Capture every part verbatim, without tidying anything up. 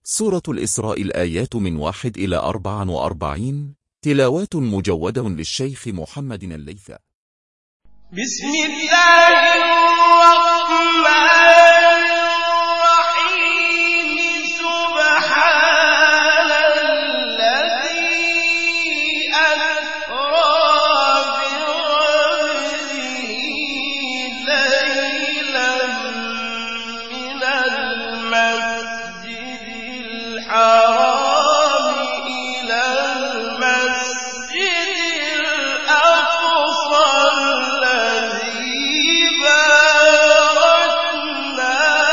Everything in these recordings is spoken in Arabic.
سورة الإسراء الآيات من واحد إلى أربع وأربعين. تلاوات مجودة للشيخ محمد الليث. بسم الله الرحمن الرحيم. سبحان الذي أسرى بعبده ليلا من المسجد الحرام إلى المسجد الأقصى الذي باركنا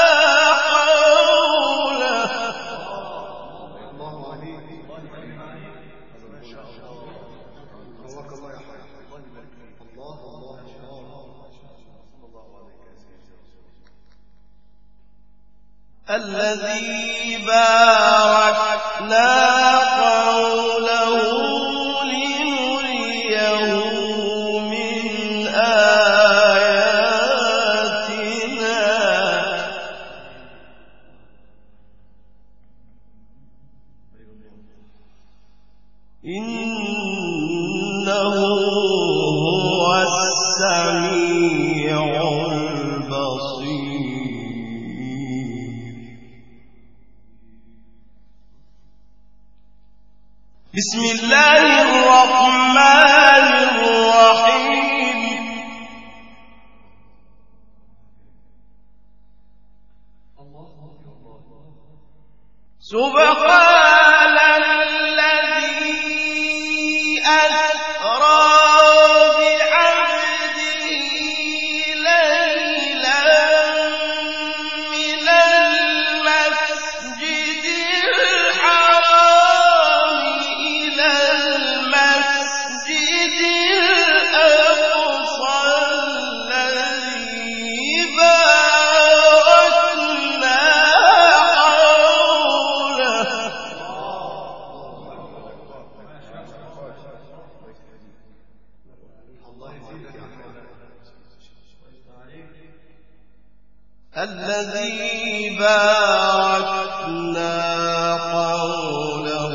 حوله. الله عليك ما شاء الله. بارك الله يا حي. الله الله الله عليك يا سيدي. الذي باركنا حوله لنريه من آياتنا إنه هو السميع البصير. بسم الله الرحمن الرحيم. سبحان الذي أسرى بعبده ليلا من المسجد الحرام إلى المسجد الأقصى الذي باركنا حوله. الله يزيدك يا حي. الذي باركنا حوله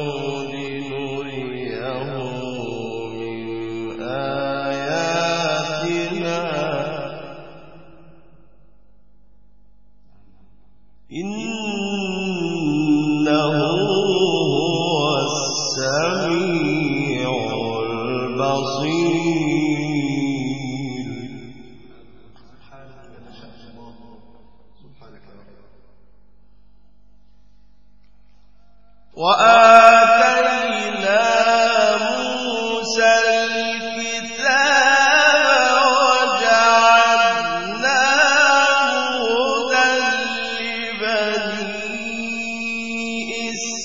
لنريه من آياتنا إنه هو السميع البصير. سبحانك يا رب. وآتينا موسى الكتاب وجعلناه هدى لبني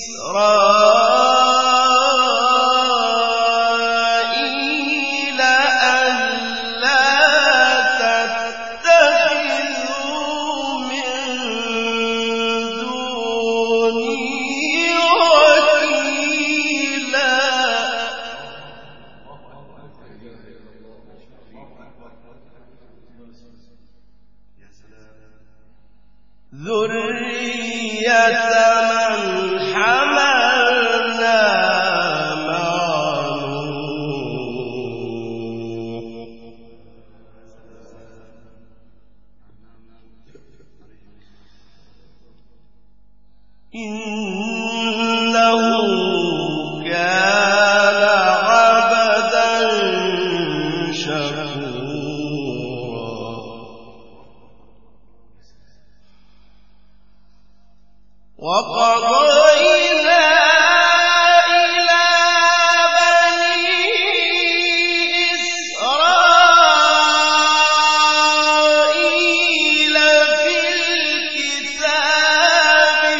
إسرائيل ألا تتخذوا من دوني وكيلا. يا سلام. ذرية من حملنا مع نوح إنه كان عبدا شكورا. وقضينا إلى بني إسرائيل في الكتاب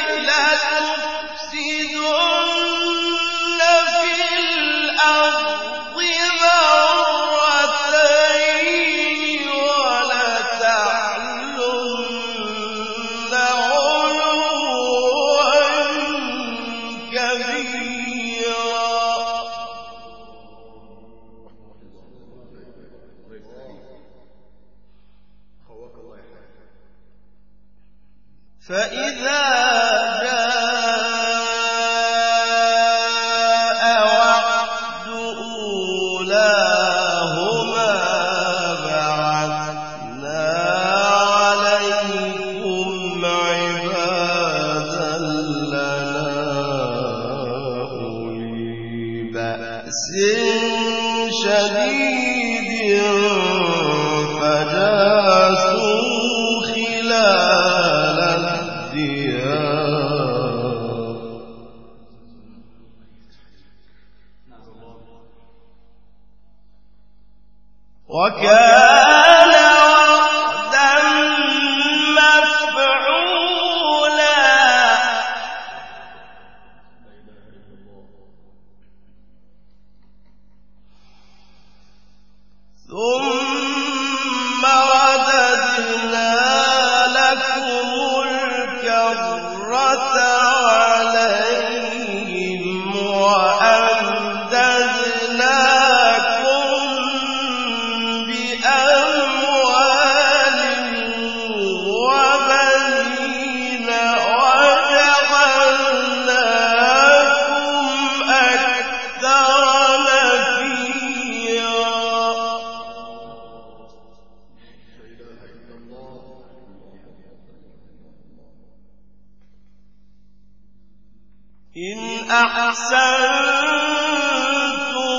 لتفسدن في الأرض مرتين ولتعلن علوا شديد فجاسوا خلال الديار وكان وعدا مفعولا ثم رددنا لكم الكرة عليهم وأمددناكم بأموال وبنين وجعلناكم أكثر نفيرا إن أحسنتم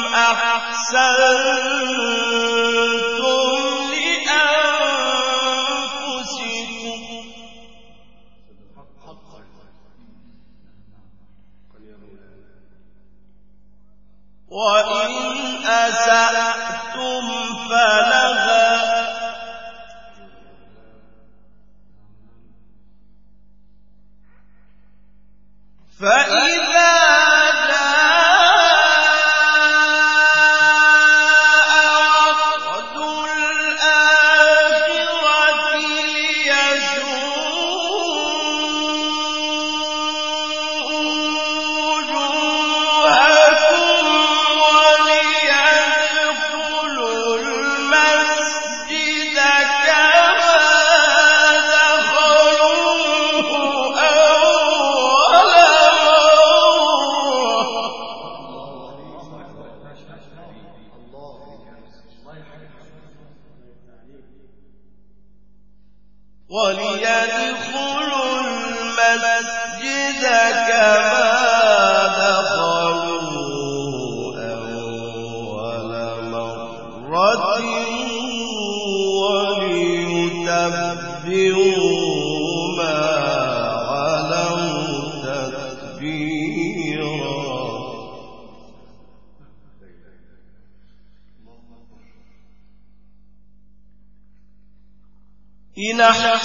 أحسنتم لأنفسكم وإن أسأتم فلها فإذا جاء وعد الآخرة ليسوءوا وجوهكم وليدخلوا المسجد كما دخلوه أول وليدخلوا المسجد كما دخلوه أول مرة وليتبروا ما علوا تتبيرا إن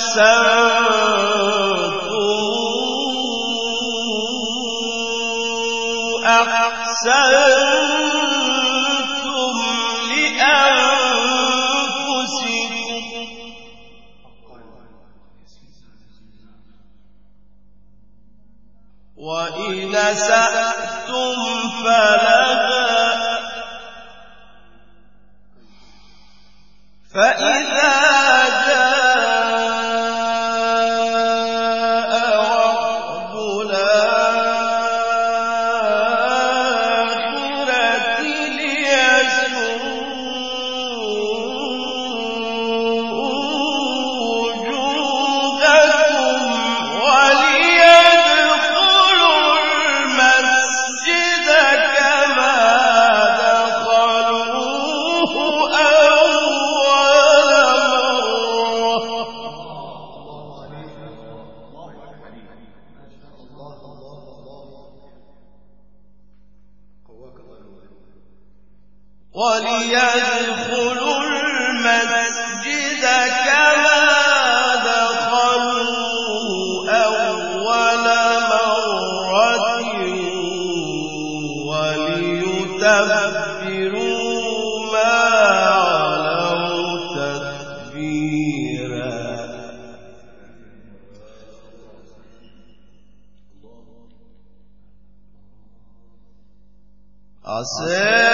أحسنتم أحسنتم لأنفسكم وإن أسأتم فلها فإذا جاء وعد الآخرة ليسوءوا وجوهكم وليدخلوا المسجد كما دخلوه أول وليدخلوا المسجد كما دخلوا أول مرة وليتبروا ما علوا تتبيرا عسى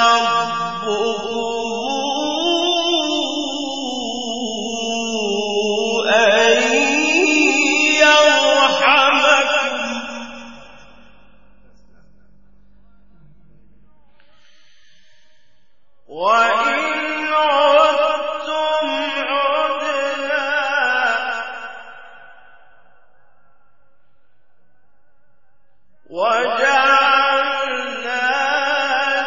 وإن عدتم عدنا وجعلنا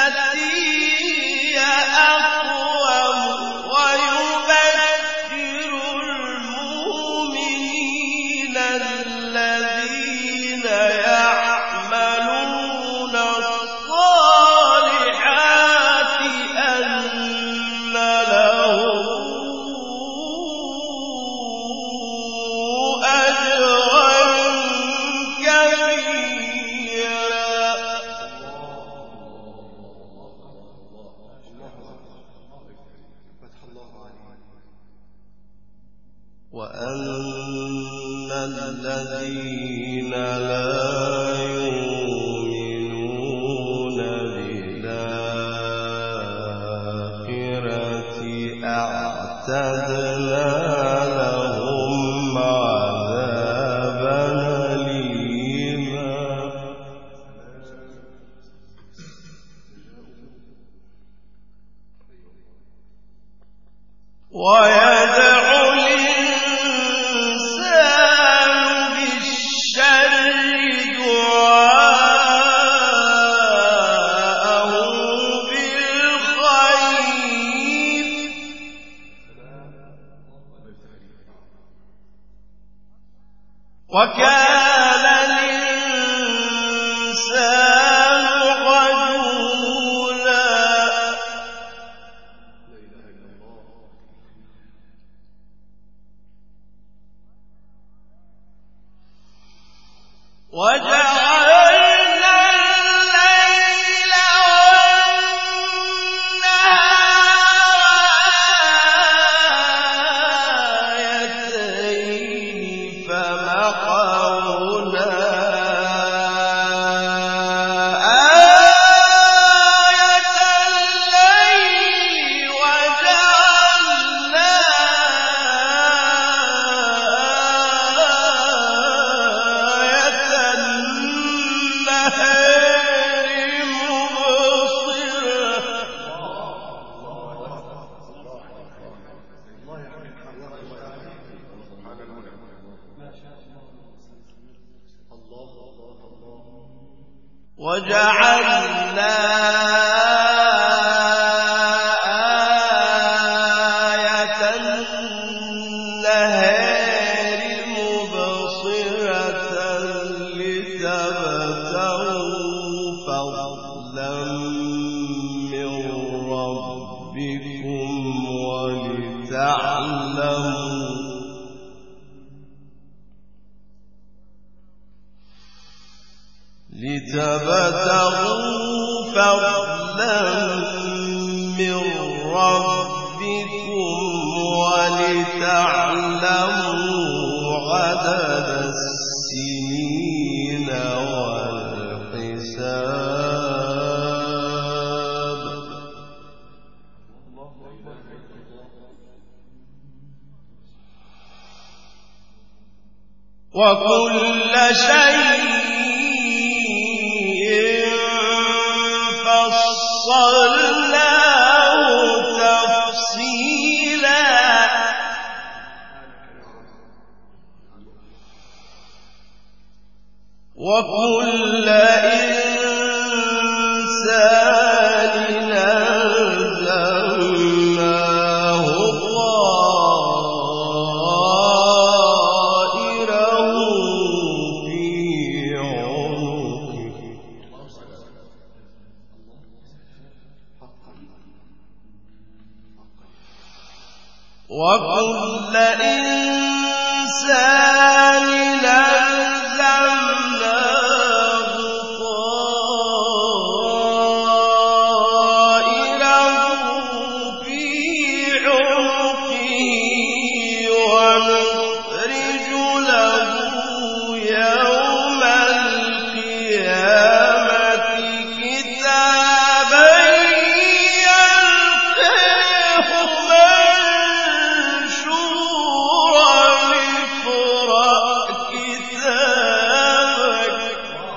وأن الذين لا يؤمنون بالآخرة أعتدنا لهم عذابا أليما ويدعو وكان الإنسان غجولا وجعلنا الليل والنهار آيتين فمحونا آية الليل وجعلنا آية النهار مبصرة وجعلنا آية النهار مبصرة لتبتغوا فضلا من ربكم ولتعلموا لتبتغوا فضلا من ربكم ولتعلموا عدد السنين والحساب وكل شيء فصلناه تفصيلا وكل إنسان ألزمناه طائره في عنقه وكل إنسان ألزمناه طائره في عنقه ونخرج له يوم القيامة كتابا يلقاه منشورا اقرأ كتابك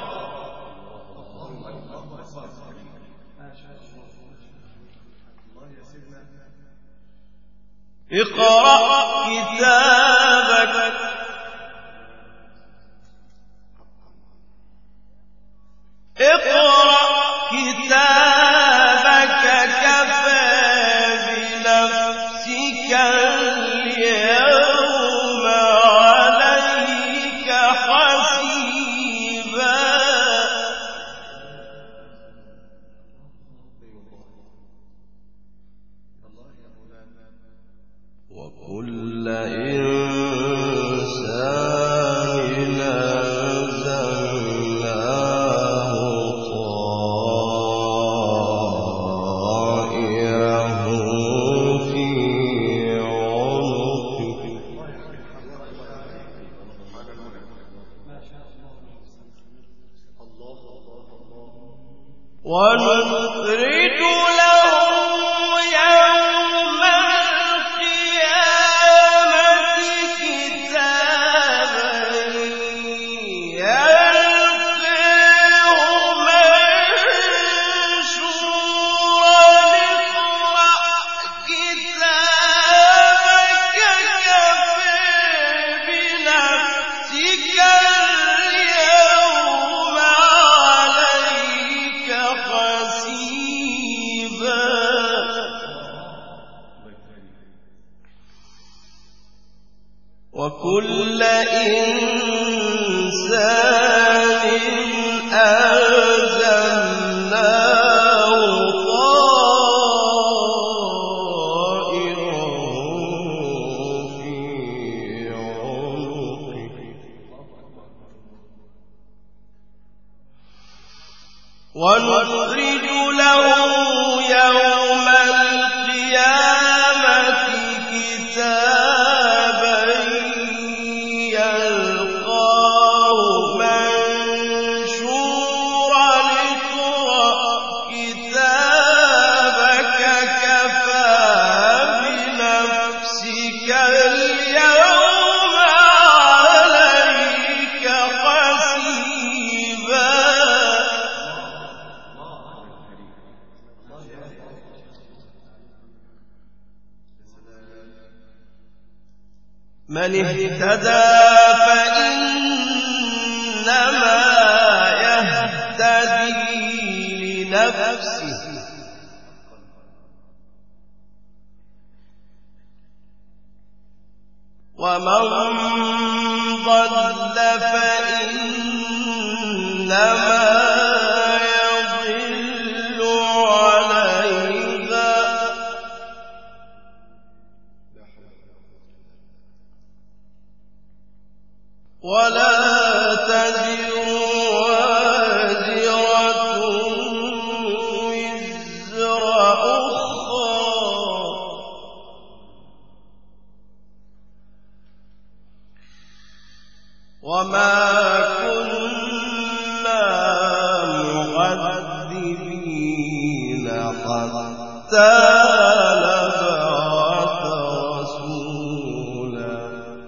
اقرأ كتابك اقرأ كتابك وكل إنسان ألزمناه طائره في عنقه ونخرج له يوم القيامة كتابا يلقاه منشورا اقرأ كتابك كفى بنفسك اليوم عليك حسيبا من اهتدى فإنما يهتدي لنفسه ومن ضل فإنما يضل عليها ولا تزر وازرة وزر أخرى وما كنا معذبين حتى نبعث رسولا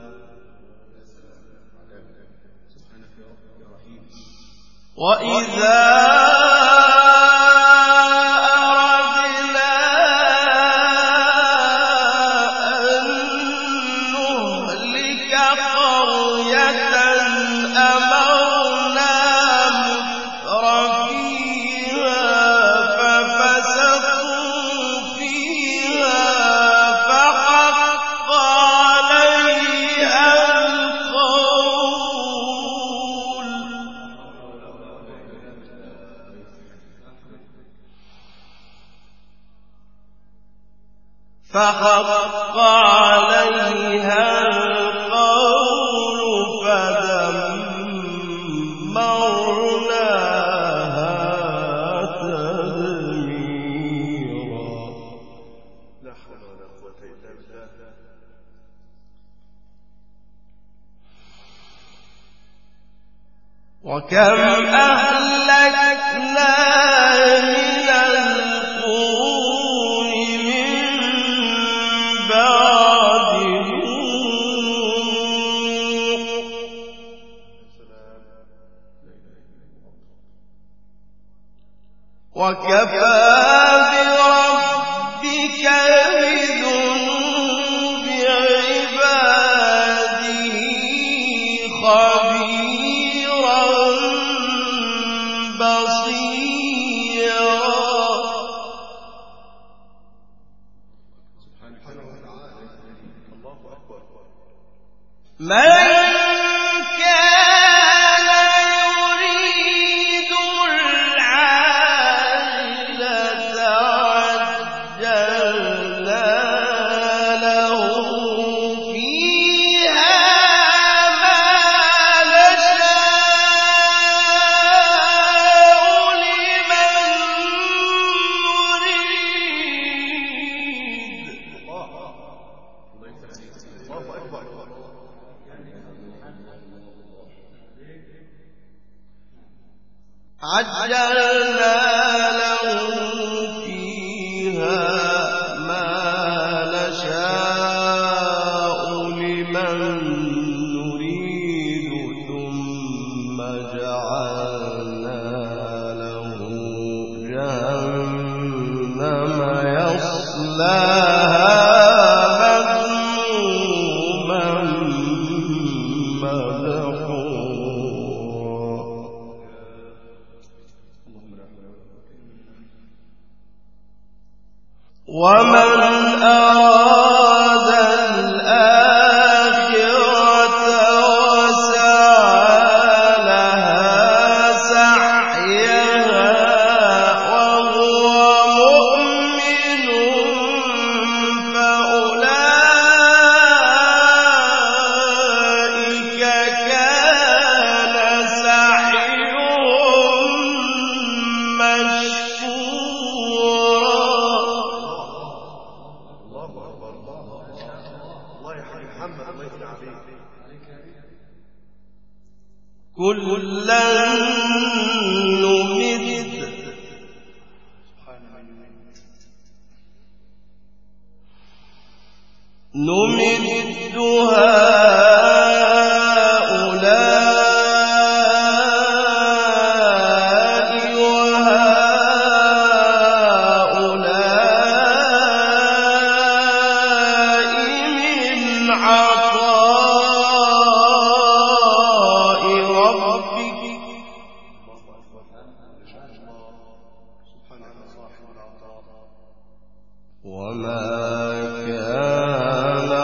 وإذا أردنا أن نهلك قرية أمرنا مترفيها ففسقوا فيها فحق عليها القول فحق عليها القول فدمرناها تدميرا لا حول ولا قوة إلا بالله. وكم أهلكنا من القرون من بعد نوح وكفى بربك بذنوب عباده خبيرا بصيرا سبحانه وتعالى. الله أكبر. من كان يريد العاجلة عجلنا له فيها ما نشاء لمن نريد الله الله أكبر. عجلنا له فيها ما نشاء لمن نريد ثم جعلنا له جهنم يصلاها مذموما مدحورا ومن أراد الآخرة كلا نمد نمد هؤلاء وهؤلاء من عطاء ربك وما كان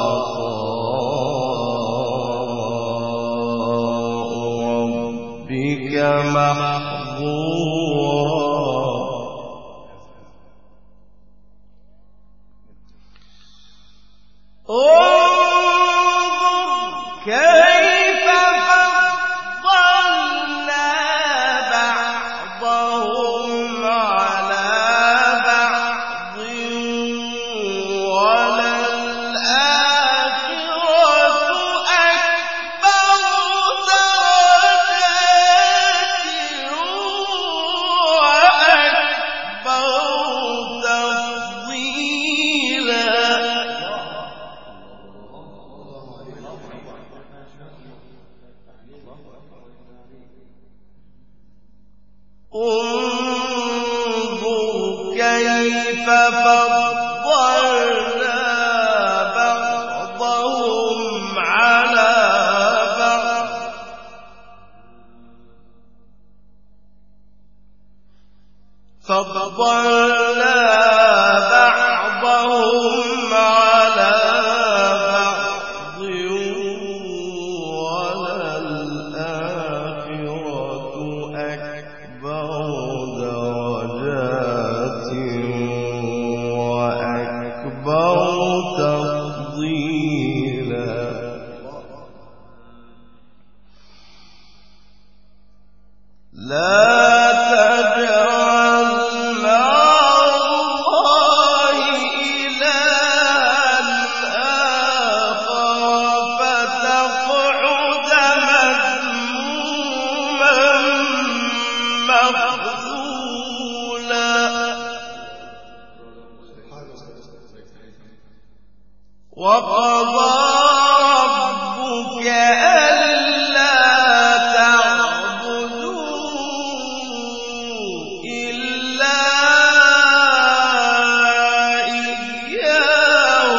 فضلنا بعضهم على بعض وللآخرة أكبر درجات وأكبر تفضيلا لا وقضى ربك ألا تعبدوا إلا إياه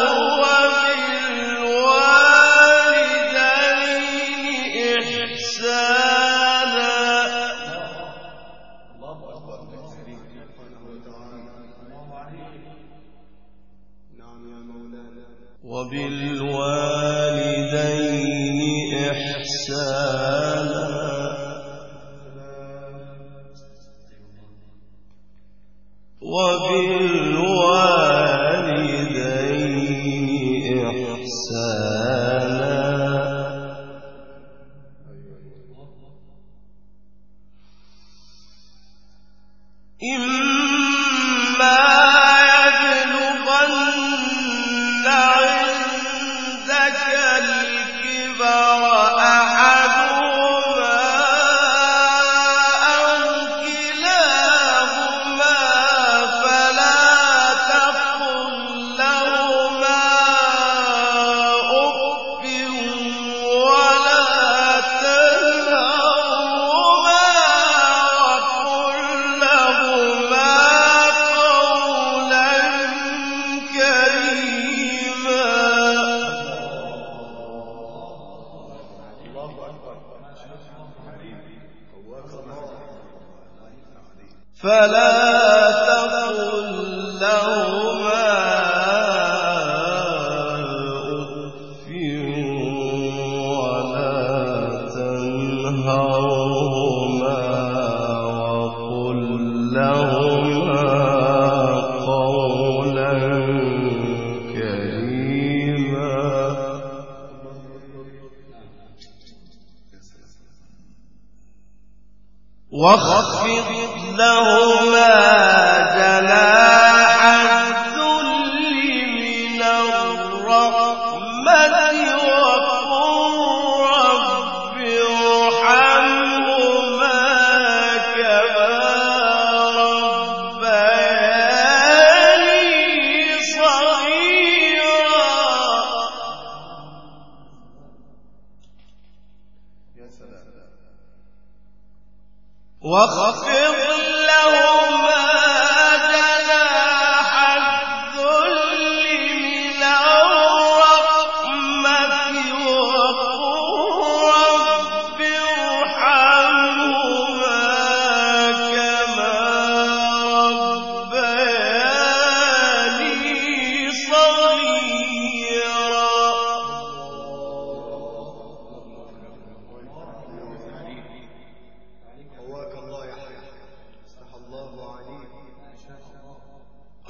وبالوالدين إحسانا وبالوالدين إحسانا وبالوالدين إحسانا إما فلا تقل لهما أف ولا تنهرهما وقل لهما قولا كريما واخفض لهما جناح الذل من الرحمة وقل رب ارحمهما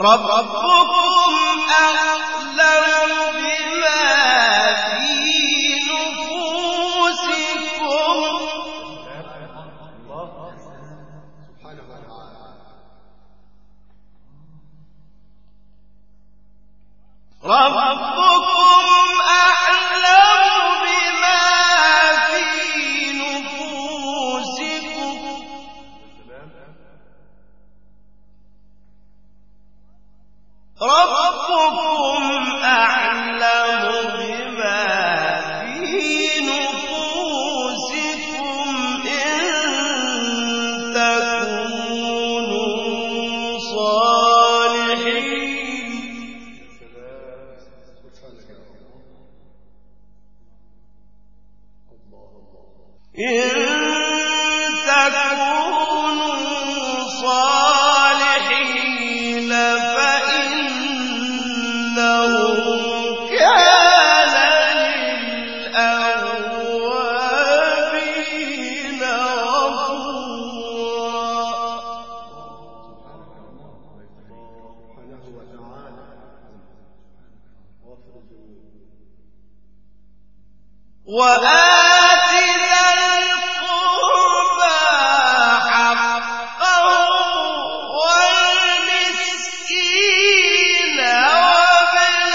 ربكم أعلم بما في نفوسكم ربكم أعلم بما في نفوسكم ربكم أعلم بما في نفوسكم إن تكونوا صالحين إن تكونوا صالحين فإنه كان للأوابين غفورا وآت ذا القربى حقه والمسكين وابن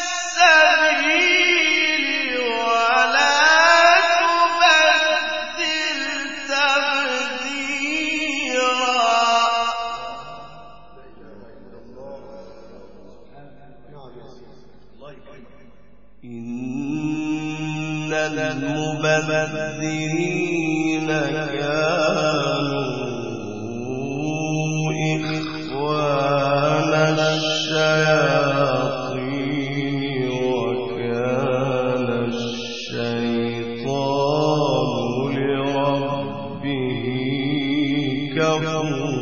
السبيل ولا تبذر تبذيرا إن المبذرين كانوا إخوان الشياطين وكان الشيطان لربه كفورا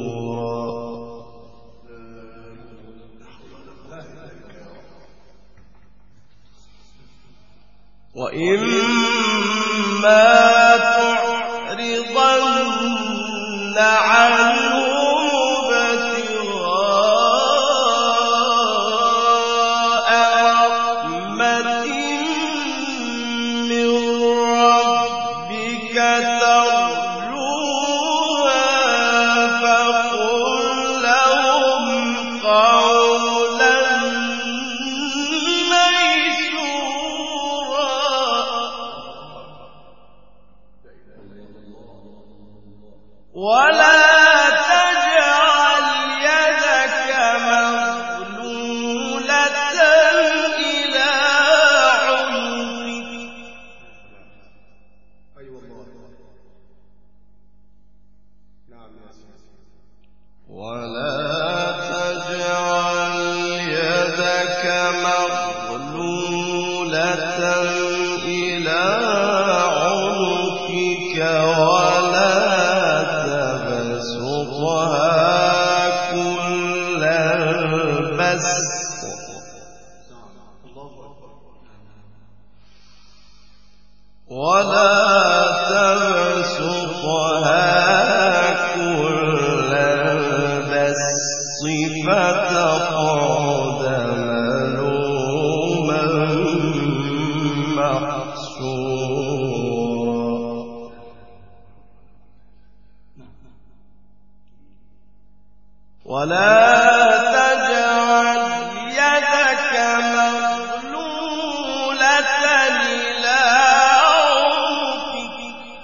وإما تعرضن عنهم ابتغاء رحمة من ربك ترجوها فقل لهم قولا ولا تجعل يدك مغلولة إلى عنقك ولا تجعل يدك مغلولة إلى عنقك ولا كل البسط ولا تبسطها كل البسط فتقعد ملوما محسورا ولا تجعل يدك مغلولة إلى عنقك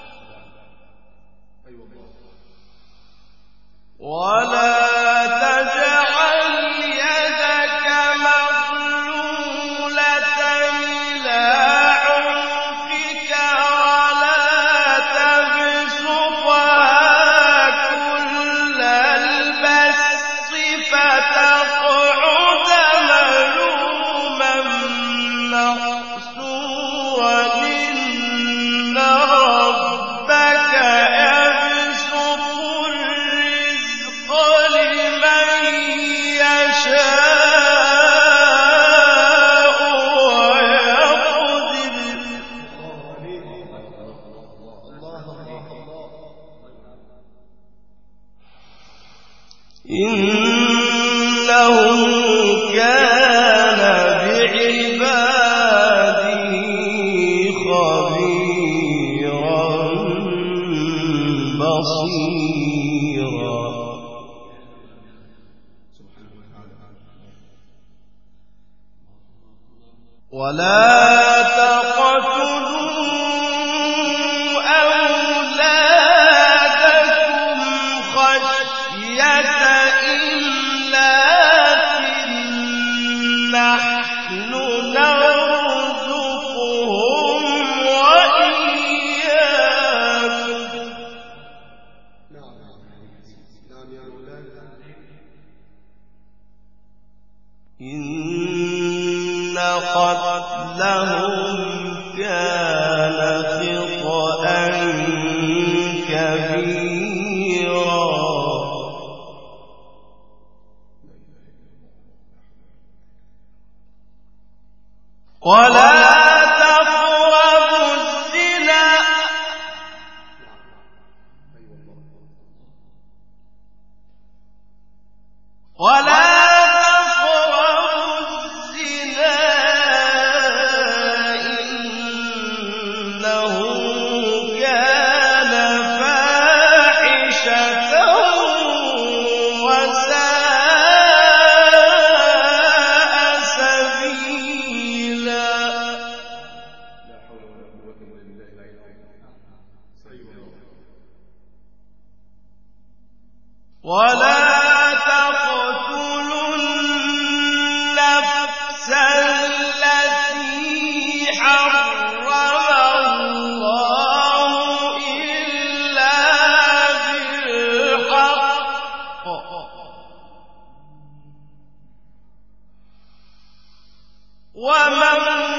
ولا تجعل يدك مغلولة إلى عنقك ولا تبسطها كل البسط كان بعباده خبيرا بصيرا. ولا تقتلوا أولادكم خشية إملاق، نحن نرزقهم وإياكم. إن قتلهم كان خطأ كبيرا. ولا تقربوا الزنا ولا تقربوا الزنا إنه كان فاحشة وساء سبيلا. ولا تقتلوا النفس التي حرم الله إلا بالحق. ومن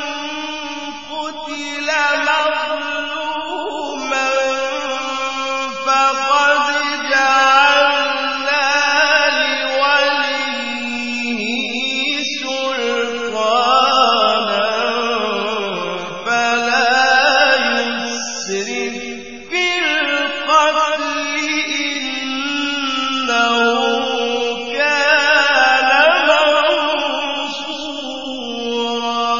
قتل مظلوما فقد جعلنا لوليه سلطانا فلا يسرف في القتل إنه كان منصورا.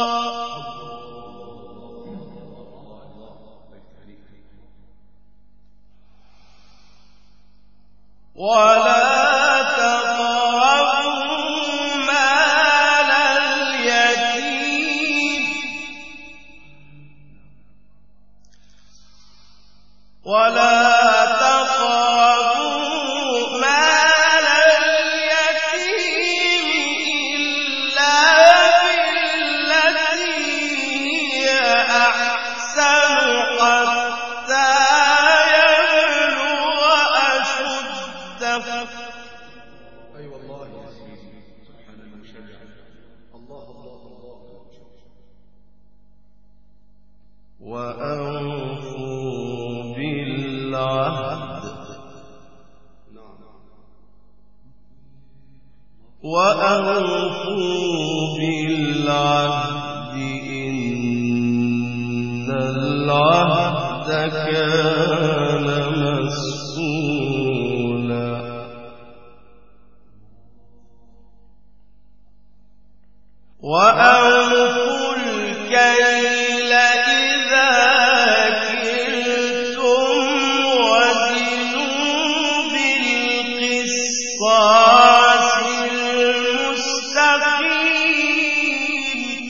ولا تقربوا مال اليتيم ولا تقربوا مال اليتيم إلا بالتي هي أحسن حتى يبلغ أشده. أي والله يا سيدي سبحان المشجع. الله الله الله. وأوفوا بالعهد وأوفوا بالعهد إن العهد كان مسؤولا. وأوفوا الكيل إذا كلتم وزنوا بالقسطاس المستقيم.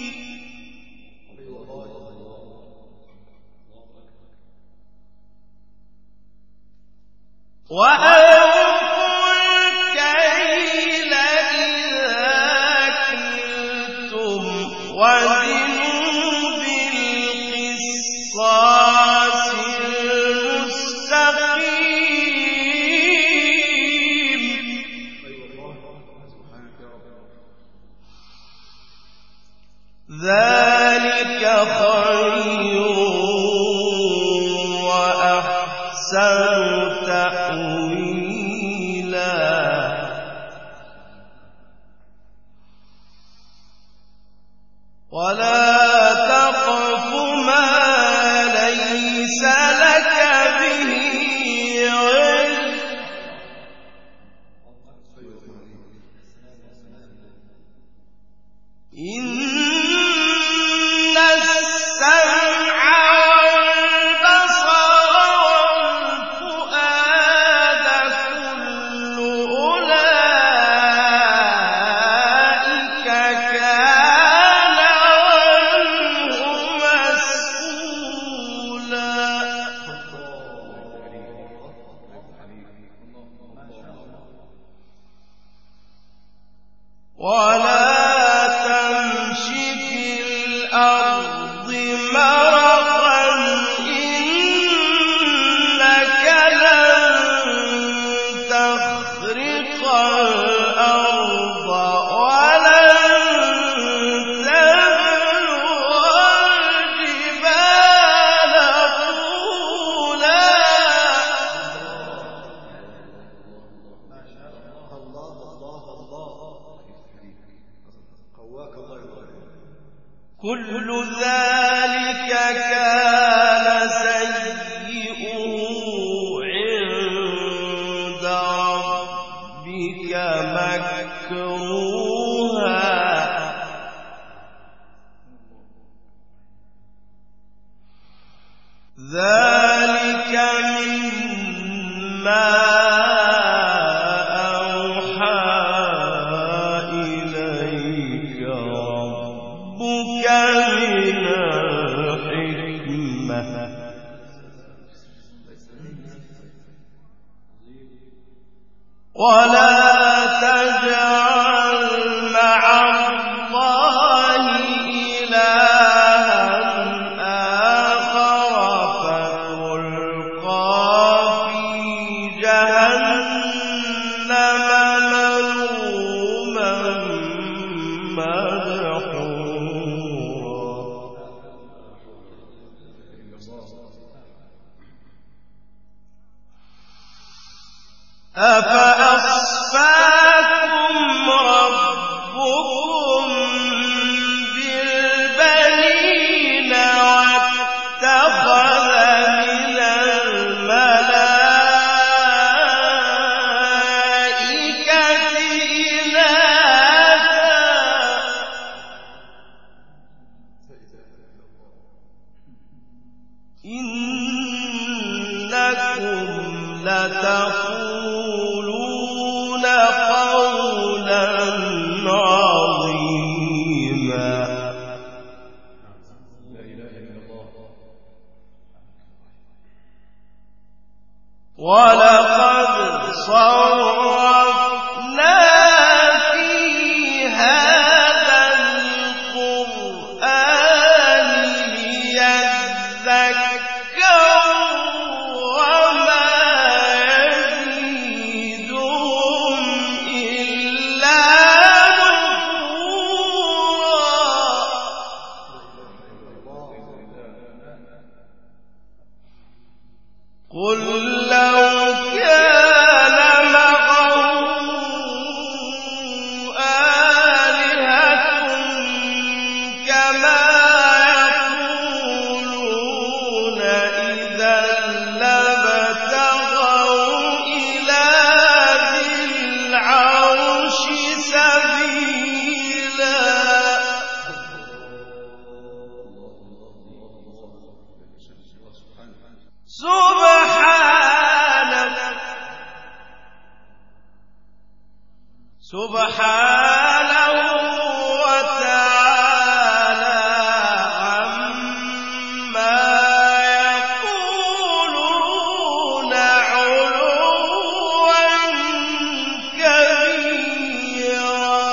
وأوفوا الكيل إذا كلتم وزنوا بالقسطاس المستقيم. ذلك خير وأحسن تأويلا. ولا تقف ما ليس لك به علم ولا تمش في الأرض مرحا إنك لن تخرق الأرض ولن تبلغ الجبال طولا. الله الله الله قواك الله يبارك. كل ذلك كان سيئه عند ربك مكروها. ذلك مما أوحى إليك ربك من الحكمة. ولا تجعل مع الله إلها آخر فتلقى في جهنم ملوما مدحورا. أفأصفاكم ربكم بالبنين واتخذ من الملائكة إناثا إنكم لتقولون قولا عظيما. لا إله إلا الله. ولقد صرفنا في هذا القرآن ليذكروا وما يزيدهم إلا نفورا. قل لو كان معه آلهة كما يقولون إذا لابتغوا إلى ذي العرش سبيلا. سبحانك سبحانه وتعالى عما يقولون علوا كبيرا.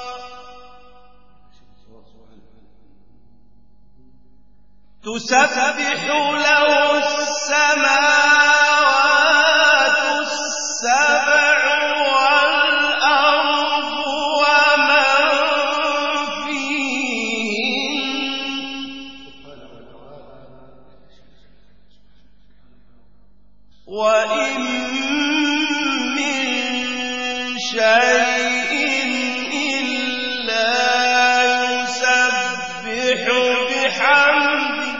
تسبح له السماوات السبع والأرض ومن فيهن وإن من شيء إلا يسبح بحمده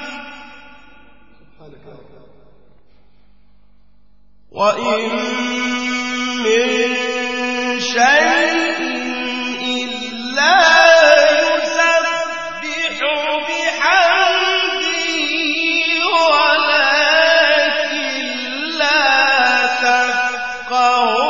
وإن من شيء إلا يسبح بحمده ولكن لا تفقهون